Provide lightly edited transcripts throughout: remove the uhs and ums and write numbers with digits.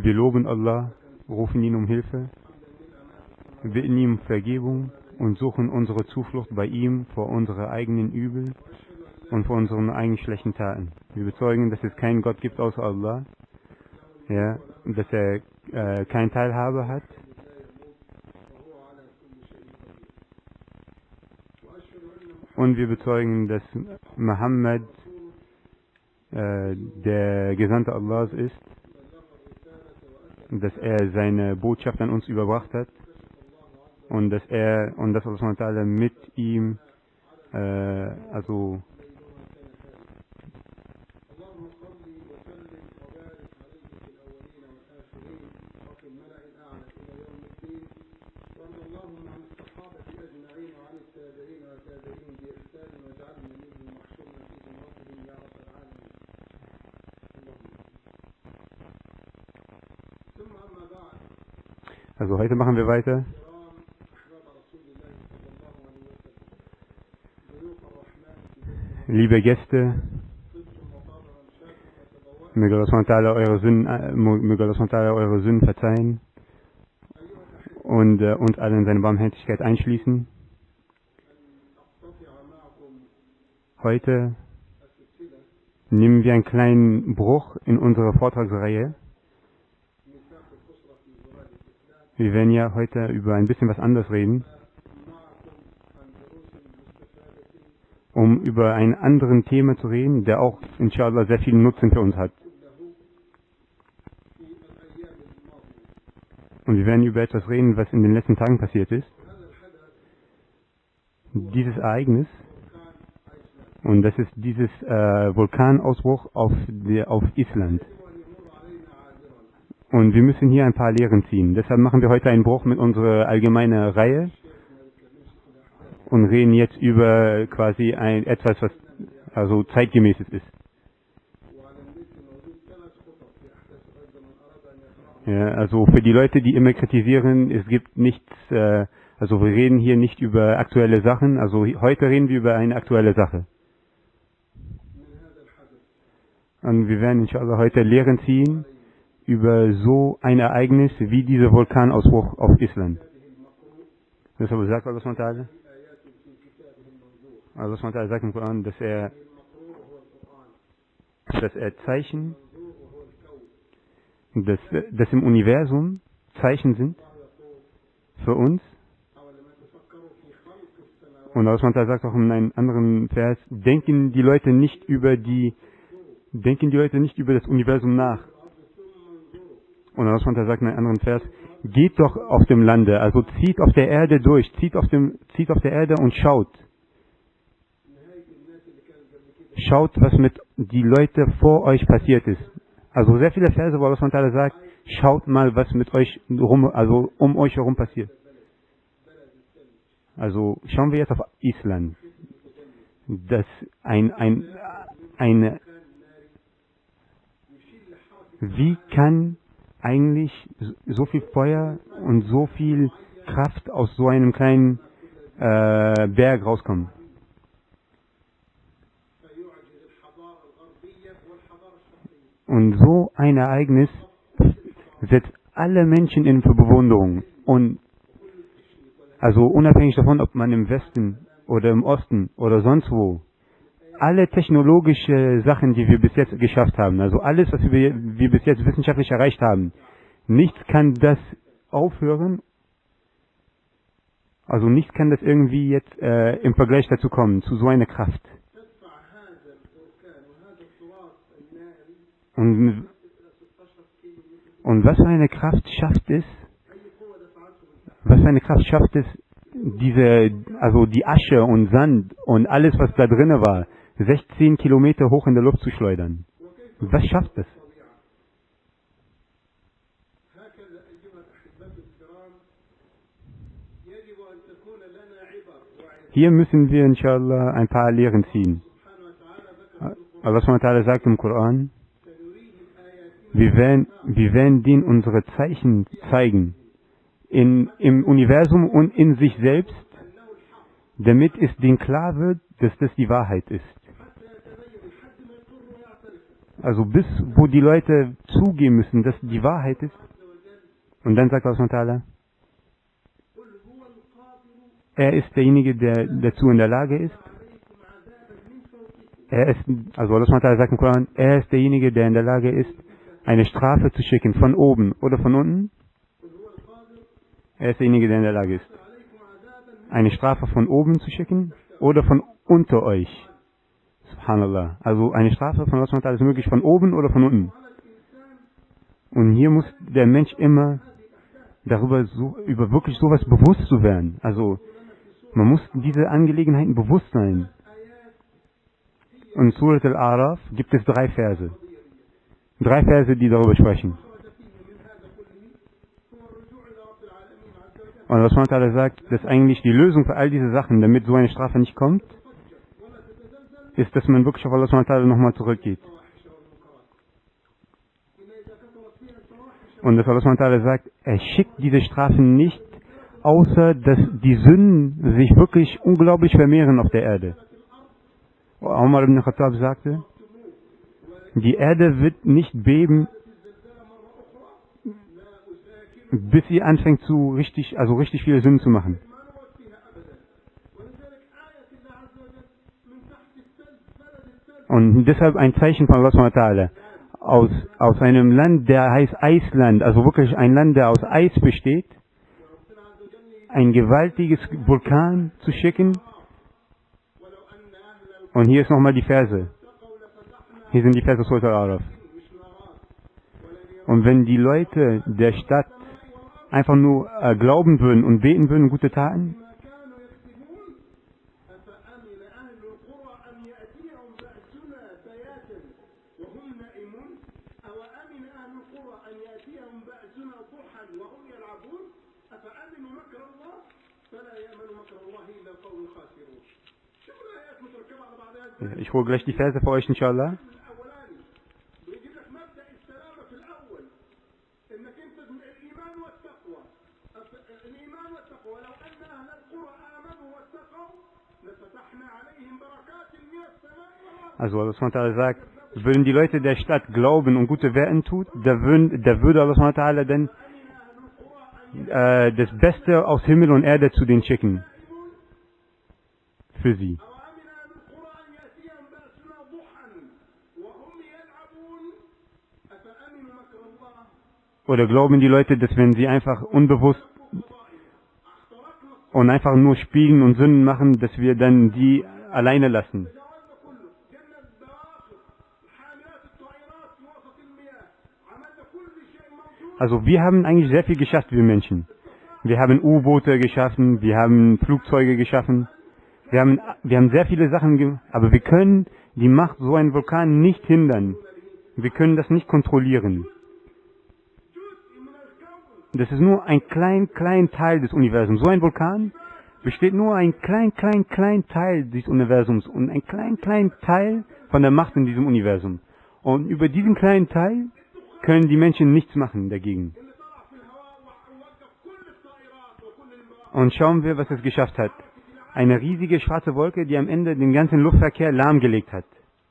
Wir loben Allah, rufen ihn um Hilfe, bitten ihm um Vergebung und suchen unsere Zuflucht bei ihm vor unsere eigenen Übel und vor unseren eigenen schlechten Taten. Wir bezeugen, dass es keinen Gott gibt außer Allah, ja, dass er keinen Teilhabe hat. Und wir bezeugen, dass Mohammed der Gesandte Allahs ist, dass er seine Botschaft an uns überbracht hat und dass Allah subhanahu wa ta'ala mit ihm Also heute machen wir weiter. Liebe Gäste, möge Allah subhanahu wa ta'ala eure Sünden verzeihen und uns alle in seine Barmherzigkeit einschließen. Heute nehmen wir einen kleinen Bruch in unserer Vortragsreihe. Wir werden ja heute über ein bisschen was anderes reden, um über ein anderes Thema zu reden, der auch inshallah sehr viel Nutzen für uns hat. Und wir werden über etwas reden, was in den letzten Tagen passiert ist. Dieses Ereignis, und das ist dieses Vulkanausbruch auf Island. Und wir müssen hier ein paar Lehren ziehen. Deshalb machen wir heute einen Bruch mit unserer allgemeinen Reihe und reden jetzt über quasi etwas, was also zeitgemäßes ist. Ja, also für die Leute, die immer kritisieren, es gibt nichts, also wir reden hier nicht über aktuelle Sachen, also heute reden wir über eine aktuelle Sache. Und wir werden inshallah heute Lehren ziehen über so ein Ereignis wie dieser Vulkanausbruch auf Island. Deshalb sagt Allah subhanahu wa ta'ala, Allah subhanahu wa ta'ala sagt im Koran, dass er Zeichen, dass im Universum Zeichen sind für uns. Und Allah subhanahu wa ta'ala sagt auch in einem anderen Vers, denken die Leute nicht über das Universum nach. Und Allah subhanahu wa ta'ala sagt in einem anderen Vers, geht doch auf dem Lande, also zieht auf der Erde durch, zieht auf der Erde und schaut. Schaut, was mit die Leute vor euch passiert ist. Also sehr viele Verse, wo Allah subhanahu wa ta'ala sagt, schaut mal, was mit euch um euch herum passiert. Also schauen wir jetzt auf Island. Wie kann eigentlich so viel Feuer und so viel Kraft aus so einem kleinen Berg rauskommen? Und so ein Ereignis setzt alle Menschen in Bewunderung. Und also unabhängig davon, ob man im Westen oder im Osten oder sonst wo, alle technologische Sachen, die wir bis jetzt geschafft haben, also alles, was wir bis jetzt wissenschaftlich erreicht haben, nichts kann das aufhören, also nichts kann das irgendwie jetzt im Vergleich dazu kommen, zu so einer Kraft. Und was für eine Kraft schafft es, die Asche und Sand und alles, was da drinne war, 16 Kilometer hoch in der Luft zu schleudern? Was schafft es? Hier müssen wir inshallah ein paar Lehren ziehen. Allah subhanahu wa ta'ala sagt im Koran, wir werden denen unsere Zeichen zeigen, im Universum und in sich selbst, damit es denen klar wird, dass das die Wahrheit ist. Also bis wo die Leute zugeben müssen, dass die Wahrheit ist. Und dann sagt Allah subhanahu wa ta'ala, er ist derjenige, der dazu in der Lage ist. Er ist, also Allah subhanahu wa ta'ala sagt im Koran, er ist derjenige, der in der Lage ist, eine Strafe zu schicken, von oben oder von unten. Er ist derjenige, der in der Lage ist, eine Strafe von oben zu schicken oder von unter euch. Subhanallah. Also eine Strafe von Allah subhanahu wa ta'ala ist möglich von oben oder von unten. Und hier muss der Mensch immer darüber über wirklich sowas bewusst zu werden. Also man muss diese Angelegenheiten bewusst sein. Und in Surat al-A'raf gibt es 3 Verse. 3 Verse, die darüber sprechen. Und Allah subhanahu wa ta'ala sagt, dass eigentlich die Lösung für all diese Sachen, damit so eine Strafe nicht kommt, ist, dass man wirklich auf Allah subhanahu wa ta'ala nochmal zurückgeht. Und dass Allah subhanahu wa ta'ala sagt, er schickt diese Strafen nicht, außer dass die Sünden sich wirklich unglaublich vermehren auf der Erde. Umar ibn Khattab sagte, die Erde wird nicht beben, bis sie anfängt richtig viele Sünden zu machen. Und deshalb ein Zeichen von Allah subhanahu wa ta'ala, aus einem Land, der heißt Eisland, also wirklich ein Land, der aus Eis besteht, ein gewaltiges Vulkan zu schicken. Und hier ist nochmal die Verse. Hier sind die Verse Surat al-A'raf. Und wenn die Leute der Stadt einfach nur glauben würden und beten würden, gute Taten, ich hole gleich die Verse für euch, inshallah. Also Allah subhanahu wa ta'ala sagt, würden die Leute der Stadt glauben und gute Werke tun, da würde Allah subhanahu wa ta'ala dann das Beste aus Himmel und Erde zu denen schicken. Für sie. Oder glauben die Leute, dass wenn sie einfach unbewusst und einfach nur spielen und Sünden machen, dass wir dann die alleine lassen? Also wir haben eigentlich sehr viel geschafft, wir Menschen. Wir haben U-Boote geschaffen, wir haben Flugzeuge geschaffen, wir haben sehr viele Sachen gemacht, aber wir können die Macht so einen Vulkan nicht hindern. Wir können das nicht kontrollieren. Das ist nur ein klein Teil des Universums. So ein Vulkan besteht nur ein klein Teil des Universums und ein klein Teil von der Macht in diesem Universum. Und über diesen kleinen Teil können die Menschen nichts machen dagegen. Und schauen wir, was es geschafft hat. Eine riesige schwarze Wolke, die am Ende den ganzen Luftverkehr lahmgelegt hat.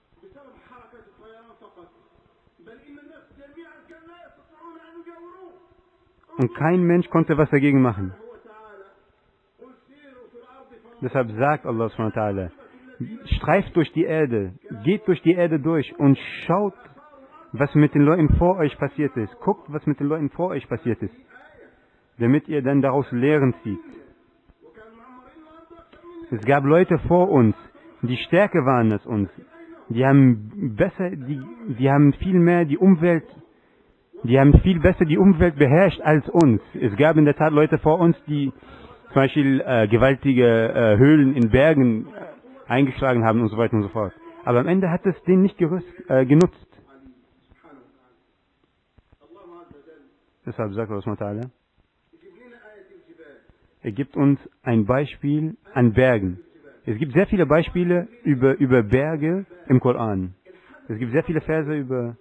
Und kein Mensch konnte was dagegen machen. Deshalb sagt Allah subhanahu wa ta'ala, streift durch die Erde, geht durch die Erde durch und schaut, was mit den Leuten vor euch passiert ist. Guckt, was mit den Leuten vor euch passiert ist, damit ihr dann daraus Lehren zieht. Es gab Leute vor uns, die stärker waren als uns. Die haben viel mehr die Umwelt, die haben viel besser die Umwelt beherrscht als uns. Es gab in der Tat Leute vor uns, die zum Beispiel gewaltige Höhlen in Bergen eingeschlagen haben und so weiter und so fort. Aber am Ende hat es denen nicht genutzt. Deshalb sagt Allah, er gibt uns ein Beispiel an Bergen. Es gibt sehr viele Beispiele über Berge im Koran. Es gibt sehr viele Verse über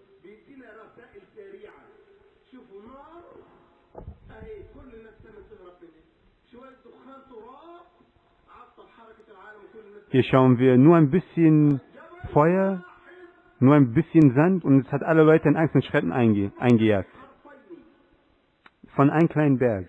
Hier schauen wir nur ein bisschen Feuer, Nur ein bisschen Sand und es hat alle Leute in Angst und Schrecken eingejagt. Von einem kleinen Berg.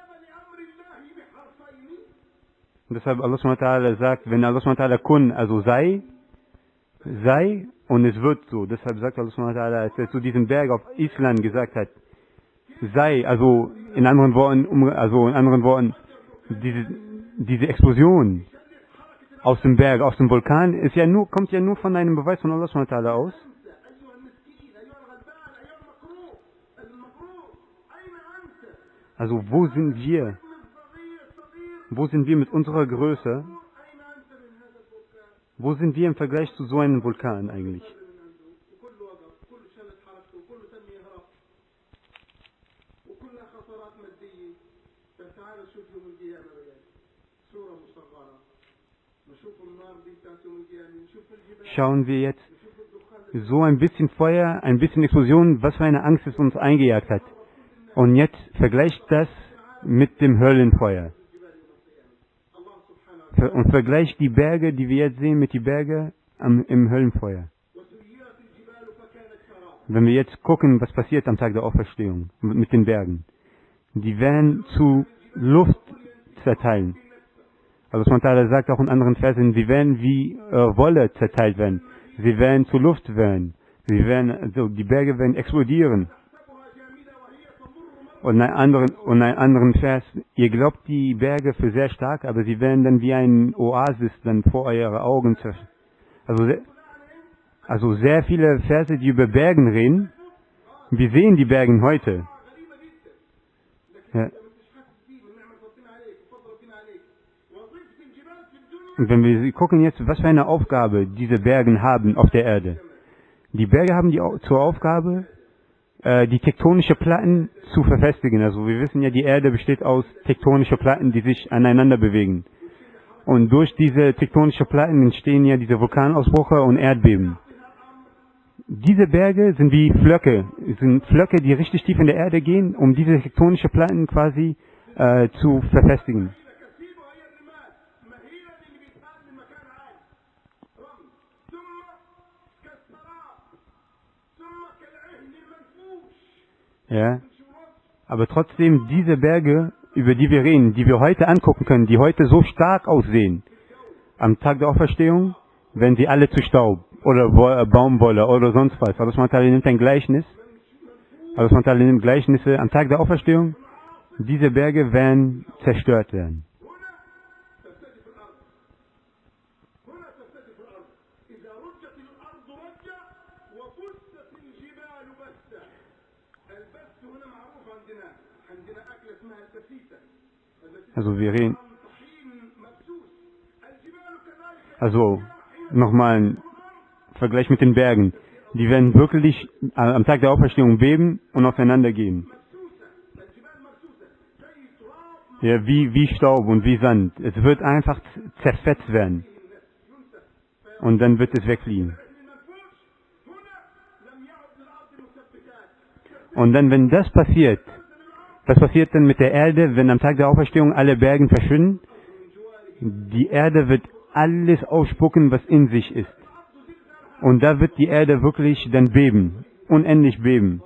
Und deshalb Allah subhanahu wa ta'ala sagt, wenn Allah subhanahu wa ta'ala kun, also sei und es wird so. Deshalb sagt Allah subhanahu wa ta'ala, als er zu diesem Berg auf Island gesagt hat, sei, also in anderen Worten, diese Explosion aus dem Berg, aus dem Vulkan, kommt ja nur von einem Beweis von Allah subhanahu wa ta'ala aus. Also wo sind wir? Wo sind wir mit unserer Größe? Wo sind wir im Vergleich zu so einem Vulkan eigentlich? Schauen wir jetzt so ein bisschen Feuer, ein bisschen Explosion, was für eine Angst es uns eingejagt hat. Und jetzt vergleicht das mit dem Höllenfeuer. Und vergleicht die Berge, die wir jetzt sehen, mit den Bergen im Höllenfeuer. Wenn wir jetzt gucken, was passiert am Tag der Auferstehung mit den Bergen. Die werden zu Luft zerteilen. Also Subhanahu sagt auch in anderen Versen, sie werden wie Wolle zerteilt werden. Sie werden zu Luft werden. Die Berge werden explodieren. Und in einem anderen Vers, ihr glaubt die Berge für sehr stark, aber sie werden dann wie ein Oasis dann vor eure Augen zerstören. Also sehr viele Verse, die über Bergen reden. Wir sehen die Berge heute. Ja. Und wenn wir gucken jetzt, was für eine Aufgabe diese Berge haben auf der Erde. Die Berge haben zur Aufgabe, die tektonische Platten zu verfestigen. Also wir wissen ja, die Erde besteht aus tektonischen Platten, die sich aneinander bewegen. Und durch diese tektonischen Platten entstehen ja diese Vulkanausbrüche und Erdbeben. Diese Berge sind wie Flöcke, die richtig tief in der Erde gehen, um diese tektonischen Platten quasi zu verfestigen. Ja, aber trotzdem diese Berge, über die wir reden, die wir heute angucken können, die heute so stark aussehen, am Tag der Auferstehung werden sie alle zu Staub oder Baumwolle oder sonst was. Allah subhanahu wa ta'ala nimmt ein Gleichnis, Allah subhanahu wa ta'ala nimmt Gleichnisse am Tag der Auferstehung, diese Berge werden zerstört werden. Also wir reden. Also nochmal ein Vergleich mit den Bergen. Die werden wirklich am Tag der Auferstehung beben und auseinandergehen. Ja, wie Staub und wie Sand. Es wird einfach zerfetzt werden. Und dann wird es wegfliegen. Und dann, wenn das passiert, was passiert denn mit der Erde, wenn am Tag der Auferstehung alle Berge verschwinden? Die Erde wird alles ausspucken, was in sich ist. Und da wird die Erde wirklich dann beben, unendlich beben.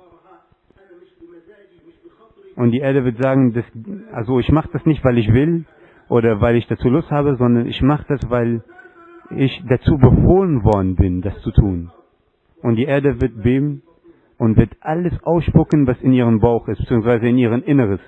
Und die Erde wird sagen, ich mache das nicht, weil ich will oder weil ich dazu Lust habe, sondern ich mache das, weil ich dazu befohlen worden bin, das zu tun. Und die Erde wird beben und wird alles ausspucken, was in ihrem Bauch ist, beziehungsweise in ihrem Inneres.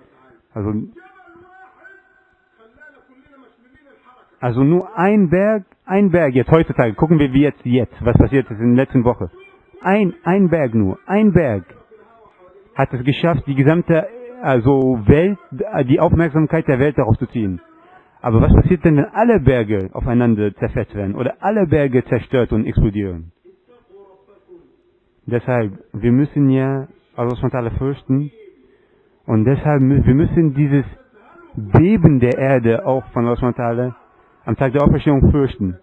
Also nur ein Berg jetzt heutzutage, gucken wir wie jetzt, was passiert ist in der letzten Woche. Ein Berg hat es geschafft, die gesamte Welt, die Aufmerksamkeit der Welt darauf zu ziehen. Aber was passiert denn, wenn alle Berge aufeinander zerfetzt werden oder alle Berge zerstört und explodieren? Deshalb, wir müssen ja Allah subhanahu wa ta'ala fürchten und deshalb, wir müssen dieses Beben der Erde auch von Allah subhanahu wa ta'ala am Tag der Auferstehung fürchten.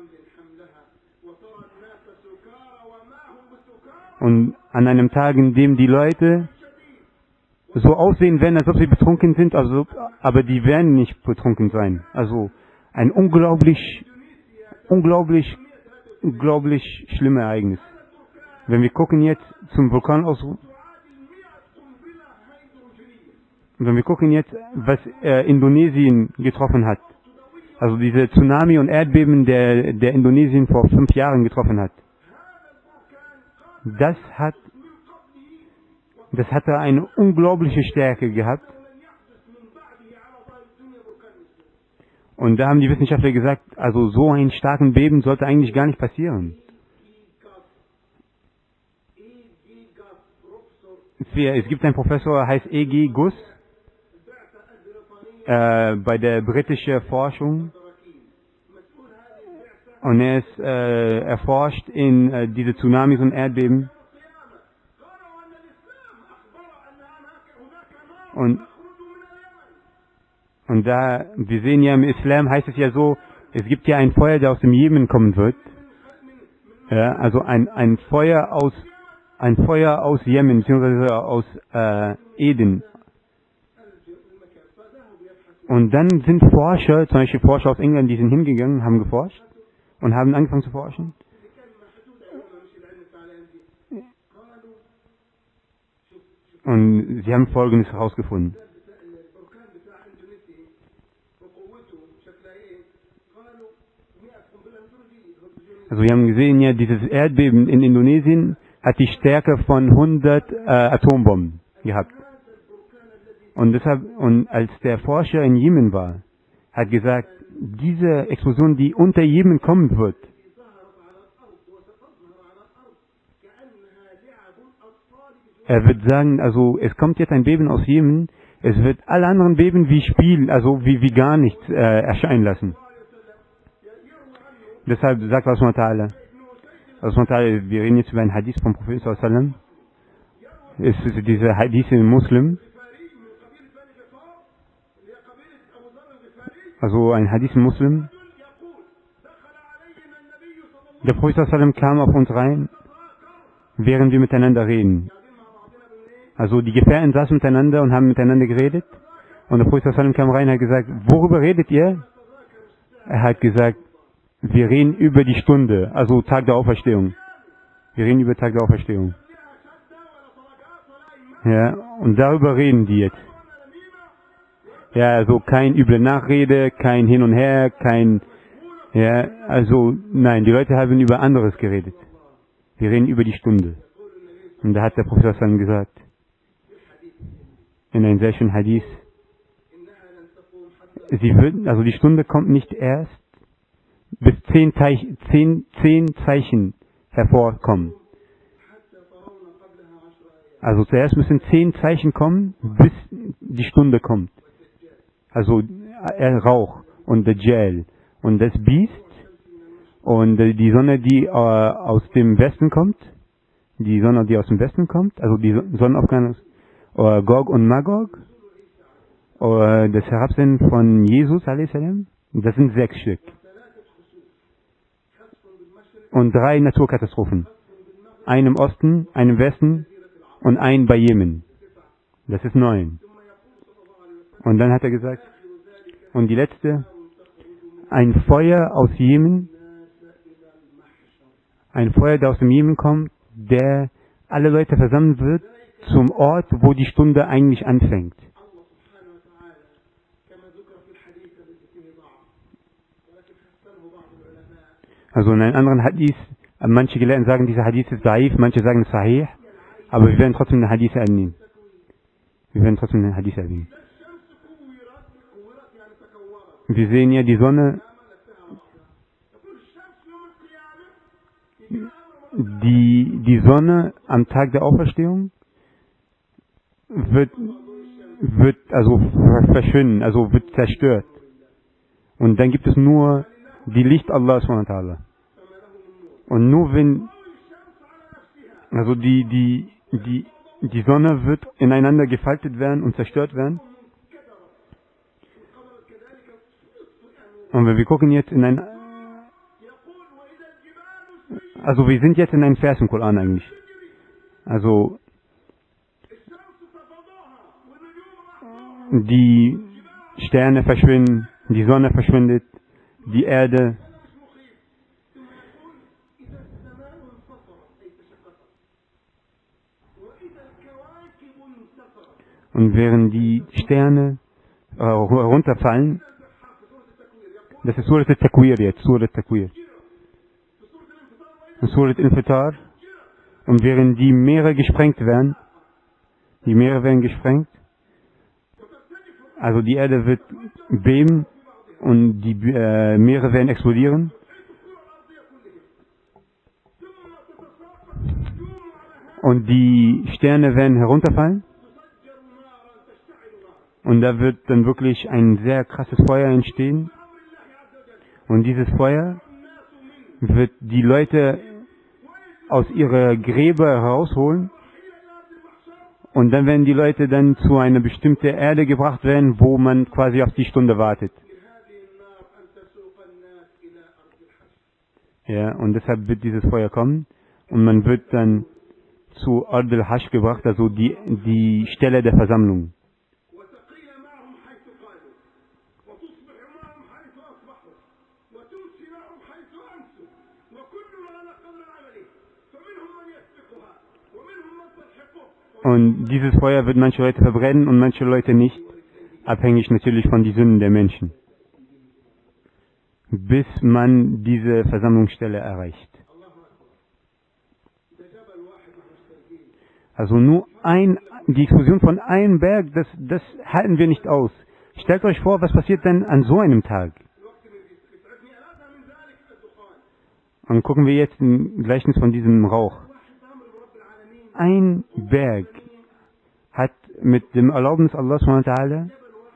Und an einem Tag, in dem die Leute so aussehen werden, als ob sie betrunken sind, aber die werden nicht betrunken sein. Also ein unglaublich schlimmes Ereignis. Wenn wir gucken jetzt zum Vulkanausbruch, wenn wir gucken jetzt, was Indonesien getroffen hat, also diese Tsunami und Erdbeben, der Indonesien vor 5 Jahren getroffen hat, das hatte eine unglaubliche Stärke gehabt. Und da haben die Wissenschaftler gesagt, also so einen starken Beben sollte eigentlich gar nicht passieren. Es gibt einen Professor, heißt E.G. Guss, bei der britischen Forschung. Und er forscht in diese Tsunamis und Erdbeben. Und da, wir sehen ja im Islam, heißt es ja so, es gibt ja ein Feuer, der aus dem Jemen kommen wird. Ja, also ein Feuer aus Jemen, beziehungsweise aus Eden. Und dann sind Forscher, zum Beispiel Forscher aus England, die sind hingegangen, haben geforscht und haben angefangen zu forschen. Und sie haben Folgendes herausgefunden. Also wir haben gesehen, ja, dieses Erdbeben in Indonesien hat die Stärke von 100 Atombomben gehabt. Und als der Forscher in Jemen war, hat gesagt, diese Explosion, die unter Jemen kommen wird, er wird sagen, also es kommt jetzt ein Beben aus Jemen, es wird alle anderen Beben wie Spiel, also wie gar nichts erscheinen lassen. Deshalb sagt Allah subhanahu wa ta'ala, wir reden jetzt über einen Hadith vom Propheten sallallahu alaihi wasallam. Es ist dieser Hadith in Muslim. Also ein Hadith in Muslim. Der Prophet sallallahu alaihi wasallam kam auf uns rein, während wir miteinander reden. Also die Gefährten saßen miteinander und haben miteinander geredet. Und der Prophet sallallahu alaihi wasallam kam rein und hat gesagt, worüber redet ihr? Er hat gesagt, wir reden über die Stunde, also Tag der Auferstehung. Wir reden über Tag der Auferstehung. Ja, und darüber reden die jetzt. Ja, also kein üble Nachrede, kein Hin und Her, nein, die Leute haben über anderes geredet. Wir reden über die Stunde. Und da hat der Prophet dann gesagt, in einem sehr schönen Hadith, die Stunde kommt nicht erst, bis 10 Zeichen hervorkommen. Also zuerst müssen 10 Zeichen kommen, bis die Stunde kommt. Also Rauch und Dajjal und das Biest und die Sonne, die aus dem Westen kommt. Die Sonne, die aus dem Westen kommt, also die Sonnenaufgang aus Gog und Magog. Das Herabsenden von Jesus, a.s. Das sind 6 Stück. Und 3 Naturkatastrophen. Einen im Osten, einen im Westen und einen bei Jemen. Das ist 9. Und dann hat er gesagt, und die letzte, ein Feuer aus Jemen, ein Feuer, der aus dem Jemen kommt, der alle Leute versammeln wird zum Ort, wo die Stunde eigentlich anfängt. Also in einem anderen Hadith, manche Gelehrten sagen, dieser Hadith ist daif, manche sagen sahih, aber wir werden trotzdem den Hadith erwähnen. Wir sehen ja die Sonne, die Sonne am Tag der Auferstehung wird also verschwinden, also wird zerstört. Und dann gibt es nur die Licht Allah subhanahu wa ta'ala. Und nur wenn, also die Sonne wird ineinander gefaltet werden und zerstört werden. Und wenn wir gucken jetzt also wir sind jetzt in einem Vers im Koran eigentlich. Also die Sterne verschwinden, die Sonne verschwindet, die Erde. Und während die Sterne runterfallen, das ist Surat al-Takwir jetzt, Surat al-Takwir. Surat al-Infitar. Und während die Meere gesprengt werden, die Meere werden gesprengt, also die Erde wird beben und die Meere werden explodieren. Und die Sterne werden herunterfallen. Und da wird dann wirklich ein sehr krasses Feuer entstehen. Und dieses Feuer wird die Leute aus ihrer Gräber herausholen. Und dann werden die Leute dann zu einer bestimmten Erde gebracht werden, wo man quasi auf die Stunde wartet. Ja, und deshalb wird dieses Feuer kommen. Und man wird dann zu Ard al-Hashd gebracht, also die Stelle der Versammlung. Und dieses Feuer wird manche Leute verbrennen und manche Leute nicht, abhängig natürlich von den Sünden der Menschen, bis man diese Versammlungsstelle erreicht. Also nur die Explosion von einem Berg, das halten wir nicht aus. Stellt euch vor, was passiert denn an so einem Tag? Und gucken wir jetzt ein Gleichnis von diesem Rauch. Ein Berg hat mit dem Erlaubnis Allah SWT,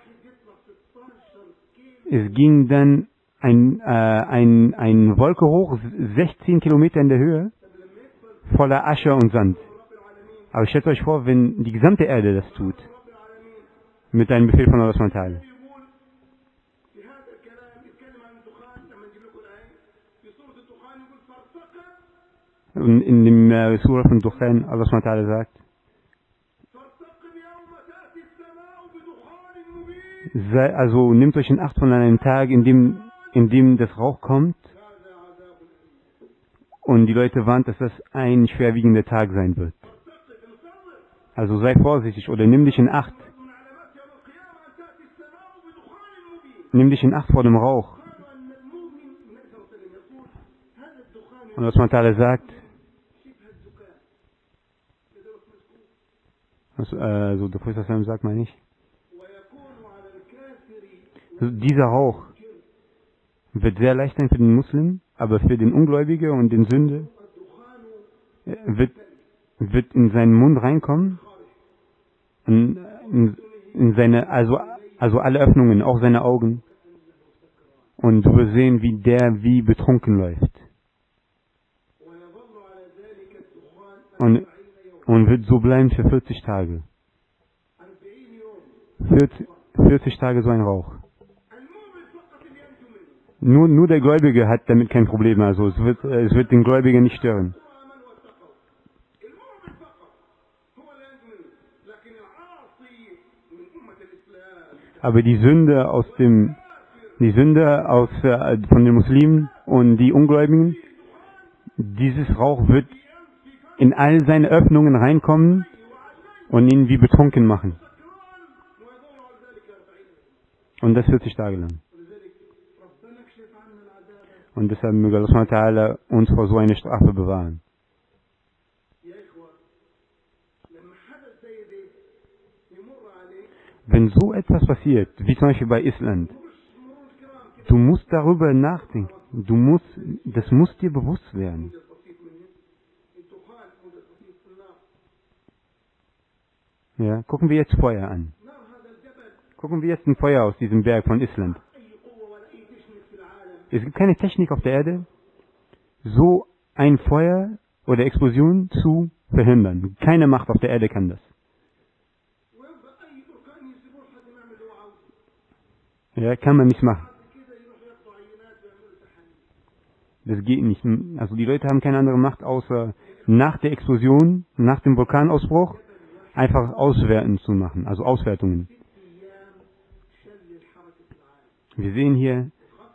es ging dann ein Wolke hoch, 16 Kilometer in der Höhe, voller Asche und Sand. Aber stellt euch vor, wenn die gesamte Erde das tut, mit einem Befehl von Allah SWT. Und in dem Surah von Dukhan, Allah SWT sagt, also nehmt euch in Acht von einem Tag, in dem das Rauch kommt, und die Leute warnt, dass das ein schwerwiegender Tag sein wird. Also sei vorsichtig oder nimm dich in Acht. Nimm dich in Acht vor dem Rauch. Und was man da sagt, also der Prophet sagt man nicht. Also dieser Rauch wird sehr leicht sein für den Muslim, aber für den Ungläubigen und den Sünde wird in seinen Mund reinkommen, in seine, also alle Öffnungen, auch seine Augen, und du wirst sehen, wie der wie betrunken läuft. Und wird so bleiben für 40 Tage. 40 Tage so ein Rauch. Nur der Gläubige hat damit kein Problem, also es wird den Gläubigen nicht stören. Aber die Sünde von den Muslimen und die Ungläubigen, dieses Rauch wird in all seine Öffnungen reinkommen und ihn wie betrunken machen. Und das 40 Tage lang. Und deshalb möge Allah uns vor so einer Strafe bewahren. Wenn so etwas passiert, wie zum Beispiel bei Island, du musst darüber nachdenken. Das muss dir bewusst werden. Ja, gucken wir jetzt Feuer an. Gucken wir jetzt ein Feuer aus diesem Berg von Island. Es gibt keine Technik auf der Erde, so ein Feuer oder Explosion zu verhindern. Keine Macht auf der Erde kann das. Ja, kann man nicht machen. Das geht nicht. Also die Leute haben keine andere Macht, außer nach der Explosion, nach dem Vulkanausbruch, einfach Auswerten zu machen, also Auswertungen. Wir sehen hier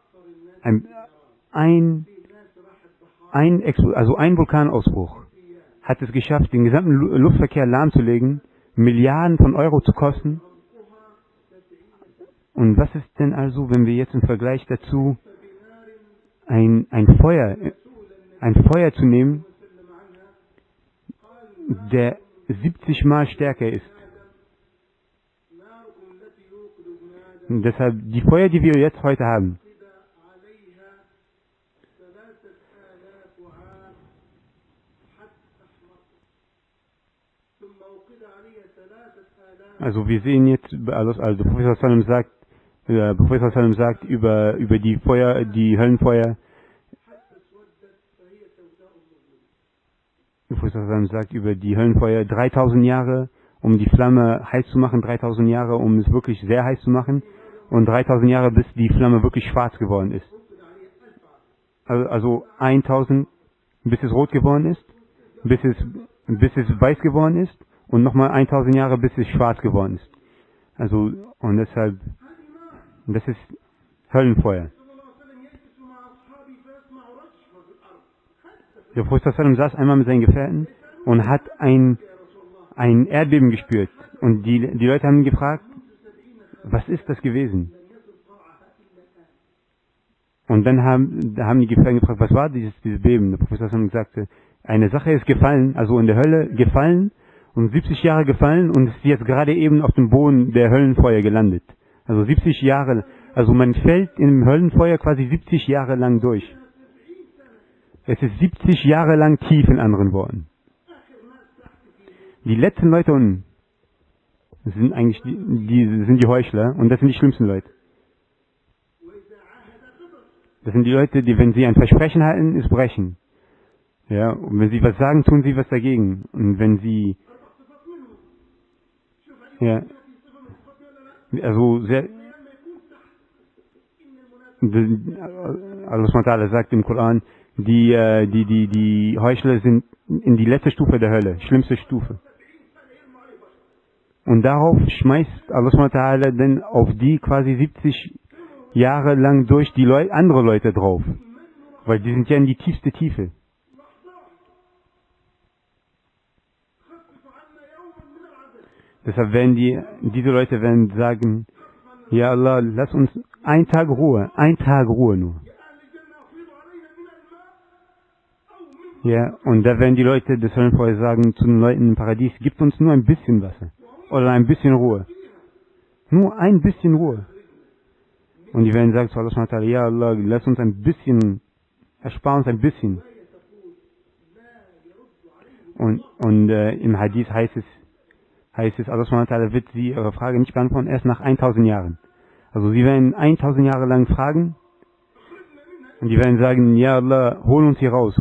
ein Vulkanausbruch hat es geschafft, den gesamten Luftverkehr lahmzulegen Milliarden von Euro zu kosten. Und was ist denn also, wenn wir jetzt im Vergleich dazu ein Feuer zu nehmen, der 70 Mal stärker ist. Und deshalb, die Feuer, die wir jetzt heute haben, also wir sehen jetzt, also Prophet Sallam sagt über die Feuer, die Höllenfeuer, Prophet Sallam sagt über die Höllenfeuer 3000 Jahre, um die Flamme heiß zu machen, 3000 Jahre, um es wirklich sehr heiß zu machen und 3000 Jahre, bis die Flamme wirklich schwarz geworden ist. Also 1000, bis es rot geworden ist, bis es weiß geworden ist und nochmal 1000 Jahre, bis es schwarz geworden ist. Also, und deshalb, das ist Höllenfeuer. Der Prophet saß einmal mit seinen Gefährten und hat ein Erdbeben gespürt. Und die Leute haben ihn gefragt, was ist das gewesen? Und dann haben die Gefährten gefragt, was war dieses Beben? Der Prophet sagte, eine Sache ist gefallen, also in der Hölle gefallen und 70 Jahre gefallen und ist jetzt gerade eben auf dem Boden der Höllenfeuer gelandet. Also 70 Jahre, also man fällt im Höllenfeuer quasi 70 Jahre lang durch. Es ist 70 Jahre lang tief, in anderen Worten. Die letzten Leute unten sind eigentlich die Heuchler und das sind die schlimmsten Leute. Das sind die Leute, die, wenn sie ein Versprechen halten, es brechen. Ja, und wenn sie was sagen, tun sie was dagegen. Und wenn sie, ja, also sehr, Allah SWT sagt im Koran, die Heuchler sind in die letzte Stufe der Hölle, schlimmste Stufe. Und darauf schmeißt Allah SWT dann auf die quasi 70 Jahre lang durch die andere Leute drauf. Weil die sind ja in die tiefste Tiefe. Deshalb werden diese Leute werden sagen, ja Allah, lass uns einen Tag Ruhe nur. Ja, und da werden die Leute des Höllenfeuers sagen zu den Leuten im Paradies, gibt uns nur ein bisschen Wasser. Oder ein bisschen Ruhe. Nur ein bisschen Ruhe. Und die werden sagen zu Allah, ja Allah, lass uns ein bisschen, erspar uns ein bisschen. Und im Hadith heißt es, Allah SWT wird sie ihre Frage nicht beantworten, erst nach 1000 Jahren. Also sie werden 1000 Jahre lang fragen, und die werden sagen, ja Allah, hol uns hier raus.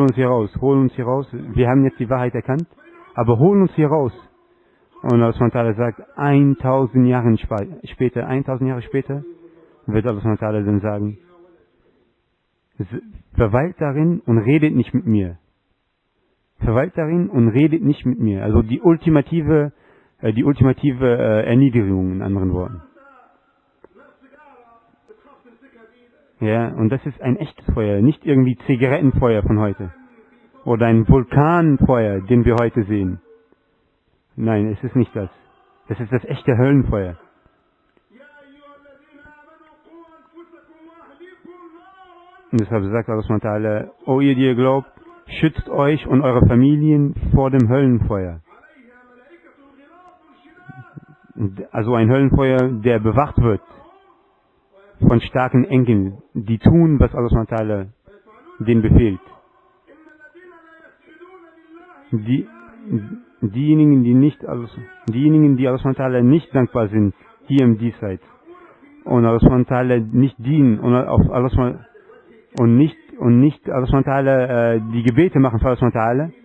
Wir haben jetzt die Wahrheit erkannt, aber hol uns hier raus. Und Allah SWT sagt, 1000 Jahre später, wird Allah SWT dann sagen, verweilt darin und redet nicht mit mir. Also die ultimative Erniedrigung, in anderen Worten. Ja, und das ist ein echtes Feuer, nicht irgendwie Zigarettenfeuer von heute. Oder ein Vulkanfeuer, den wir heute sehen. Nein, es ist nicht das. Das ist das echte Höllenfeuer. Und deshalb sagt Allah SWT, O ihr, die ihr glaubt, schützt euch und eure Familien vor dem Höllenfeuer. Also ein Höllenfeuer, der bewacht wird von starken Engeln, die tun, was Allah SWT denen befehlt. Diejenigen, die Allah SWT nicht dankbar sind, hier im Diesseits, und Allah SWT nicht dienen und auf Allah SWT und nicht Allah SWT die Gebete machen für Allah SWT,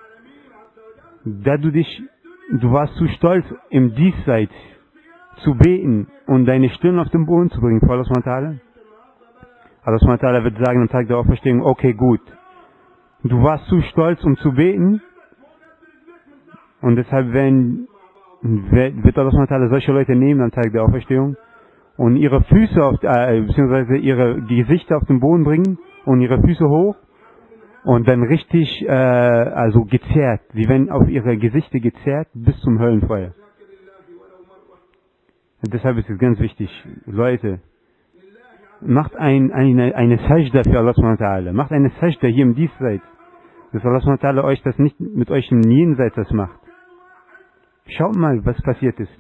da du warst zu stolz im Diesseits zu beten und deine Stirn auf den Boden zu bringen für Allah SWT. Allah SWT wird sagen am Tag der Auferstehung, okay, gut. Du warst zu stolz, um zu beten, und deshalb wird Allah SWT solche Leute nehmen am Tag der Auferstehung und ihre Füße beziehungsweise ihre Gesichter auf den Boden bringen und ihre Füße hoch und dann richtig, also gezerrt. Sie werden auf ihre Gesichter gezerrt bis zum Höllenfeuer. Und deshalb ist es ganz wichtig, Leute, macht eine Sajda für Allah subhanahu wa ta'ala. Macht eine Sajda hier im Diesseits, dass Allah subhanahu wa ta'ala euch das nicht mit euch im Jenseits das macht. Schaut mal, was passiert ist.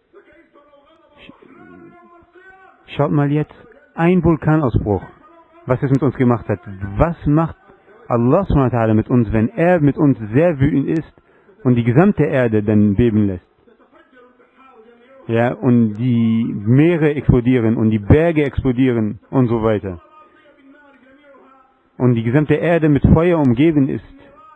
Schaut mal jetzt, ein Vulkanausbruch, was es mit uns gemacht hat. Was macht Allah subhanahu wa ta'ala mit uns, wenn er mit uns sehr wütend ist und die gesamte Erde dann beben lässt? Ja, und die Meere explodieren und die Berge explodieren und so weiter. Und die gesamte Erde mit Feuer umgeben ist.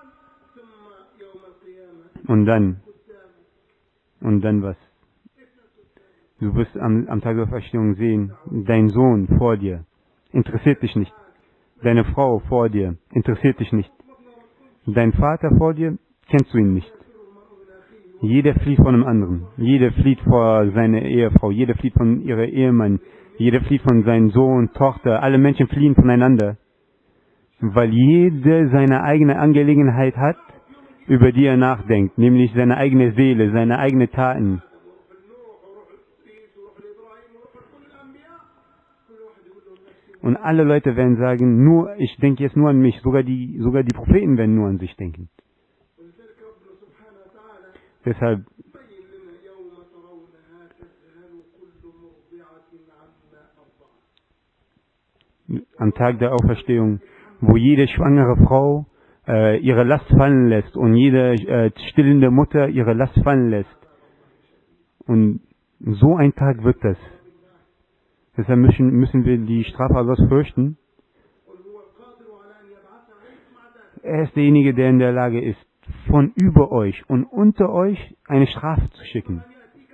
Und dann was? Du wirst am Tag der Auferstehung sehen, dein Sohn vor dir interessiert dich nicht. Deine Frau vor dir interessiert dich nicht. Dein Vater vor dir, kennst du ihn nicht. Jeder flieht von einem anderen. Jeder flieht vor seiner Ehefrau. Jeder flieht von ihrem Ehemann. Jeder flieht von seinem Sohn, Tochter. Alle Menschen fliehen voneinander. Weil jeder seine eigene Angelegenheit hat, über die er nachdenkt. Nämlich seine eigene Seele, seine eigenen Taten. Und alle Leute werden sagen, ich denke jetzt nur an mich. Sogar die Propheten werden nur an sich denken. Deshalb am Tag der Auferstehung, wo jede schwangere Frau ihre Last fallen lässt und jede stillende Mutter ihre Last fallen lässt. Und so ein Tag wird das. Deshalb müssen wir die Strafe Allahs fürchten. Er ist derjenige, der in der Lage ist, von über euch und unter euch eine Strafe zu schicken.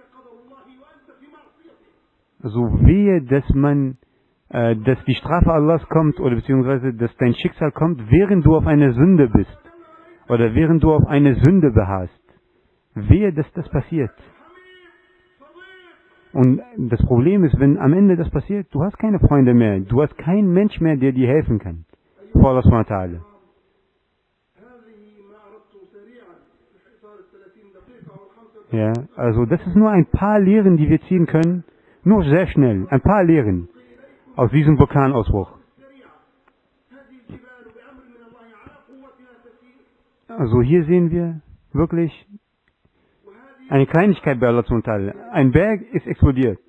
So wehe, dass die Strafe Allahs kommt oder beziehungsweise dass dein Schicksal kommt, während du auf eine Sünde bist oder während du auf eine Sünde beharrst. Wehe, dass das passiert. Und das Problem ist, wenn am Ende das passiert, du hast keine Freunde mehr, du hast keinen Mensch mehr, der dir helfen kann. Vor Allah subhanahu wa ta'ala. Ja, also das ist nur ein paar Lehren, die wir ziehen können, nur sehr schnell, ein paar Lehren aus diesem Vulkanausbruch. Also hier sehen wir wirklich eine Kleinigkeit bei Allah subhanahu wa ta'ala. Ein Berg ist explodiert.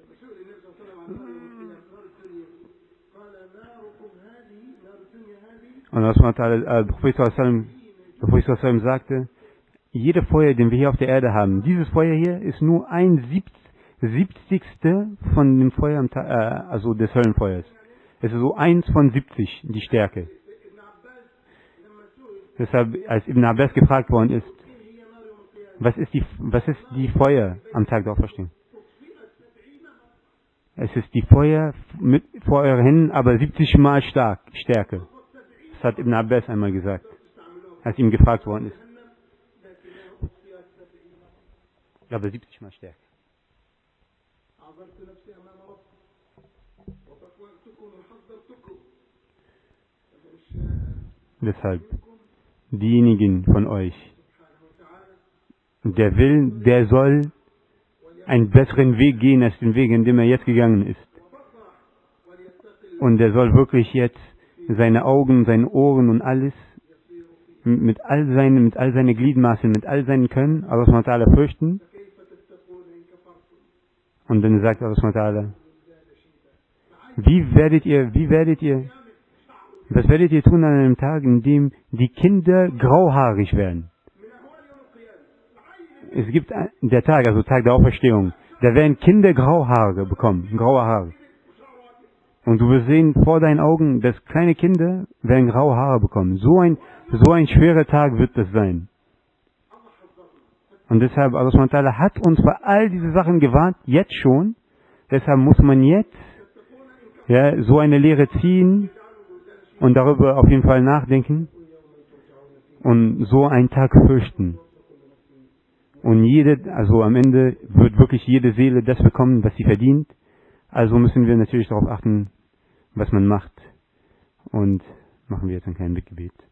Und Allah subhanahu wa ta'ala, der Prophet sallallahu alaihi wasallam sagte, jede Feuer, den wir hier auf der Erde haben, dieses Feuer hier ist nur ein Siebzigstel von dem Feuer, also des Höllenfeuers. Es ist so 1 von 70, die Stärke. Deshalb, als Ibn Abbas gefragt worden ist, was ist die Feuer am Tag der Auferstehung? Es ist die Feuer vor euren Händen, aber 70 Mal Stärke. Das hat Ibn Abbas einmal gesagt, als ihm gefragt worden ist. Aber 70 Mal stärker. Deshalb, diejenigen von euch, der soll einen besseren Weg gehen als den Weg, in dem er jetzt gegangen ist. Und der soll wirklich jetzt seine Augen, seine Ohren und alles mit all seinen Gliedmaßen, mit all seinen Können, Allah subhanahu wa ta'ala fürchten. Und dann sagt Allah subhanahu wa ta'ala, was werdet ihr tun an einem Tag, in dem die Kinder grauhaarig werden? Es gibt der Tag, also Tag der Auferstehung, da werden Kinder graue Haare bekommen, graue Haare. Und du wirst sehen vor deinen Augen, dass kleine Kinder werden graue Haare bekommen. So ein schwerer Tag wird das sein. Und deshalb, Allah subhanahu wa ta'ala hat uns vor all diese Sachen gewarnt, jetzt schon. Deshalb muss man jetzt so eine Lehre ziehen und darüber auf jeden Fall nachdenken und so einen Tag fürchten. Und also am Ende wird wirklich jede Seele das bekommen, was sie verdient. Also müssen wir natürlich darauf achten, was man macht. Und machen wir jetzt ein kleines Bittgebet.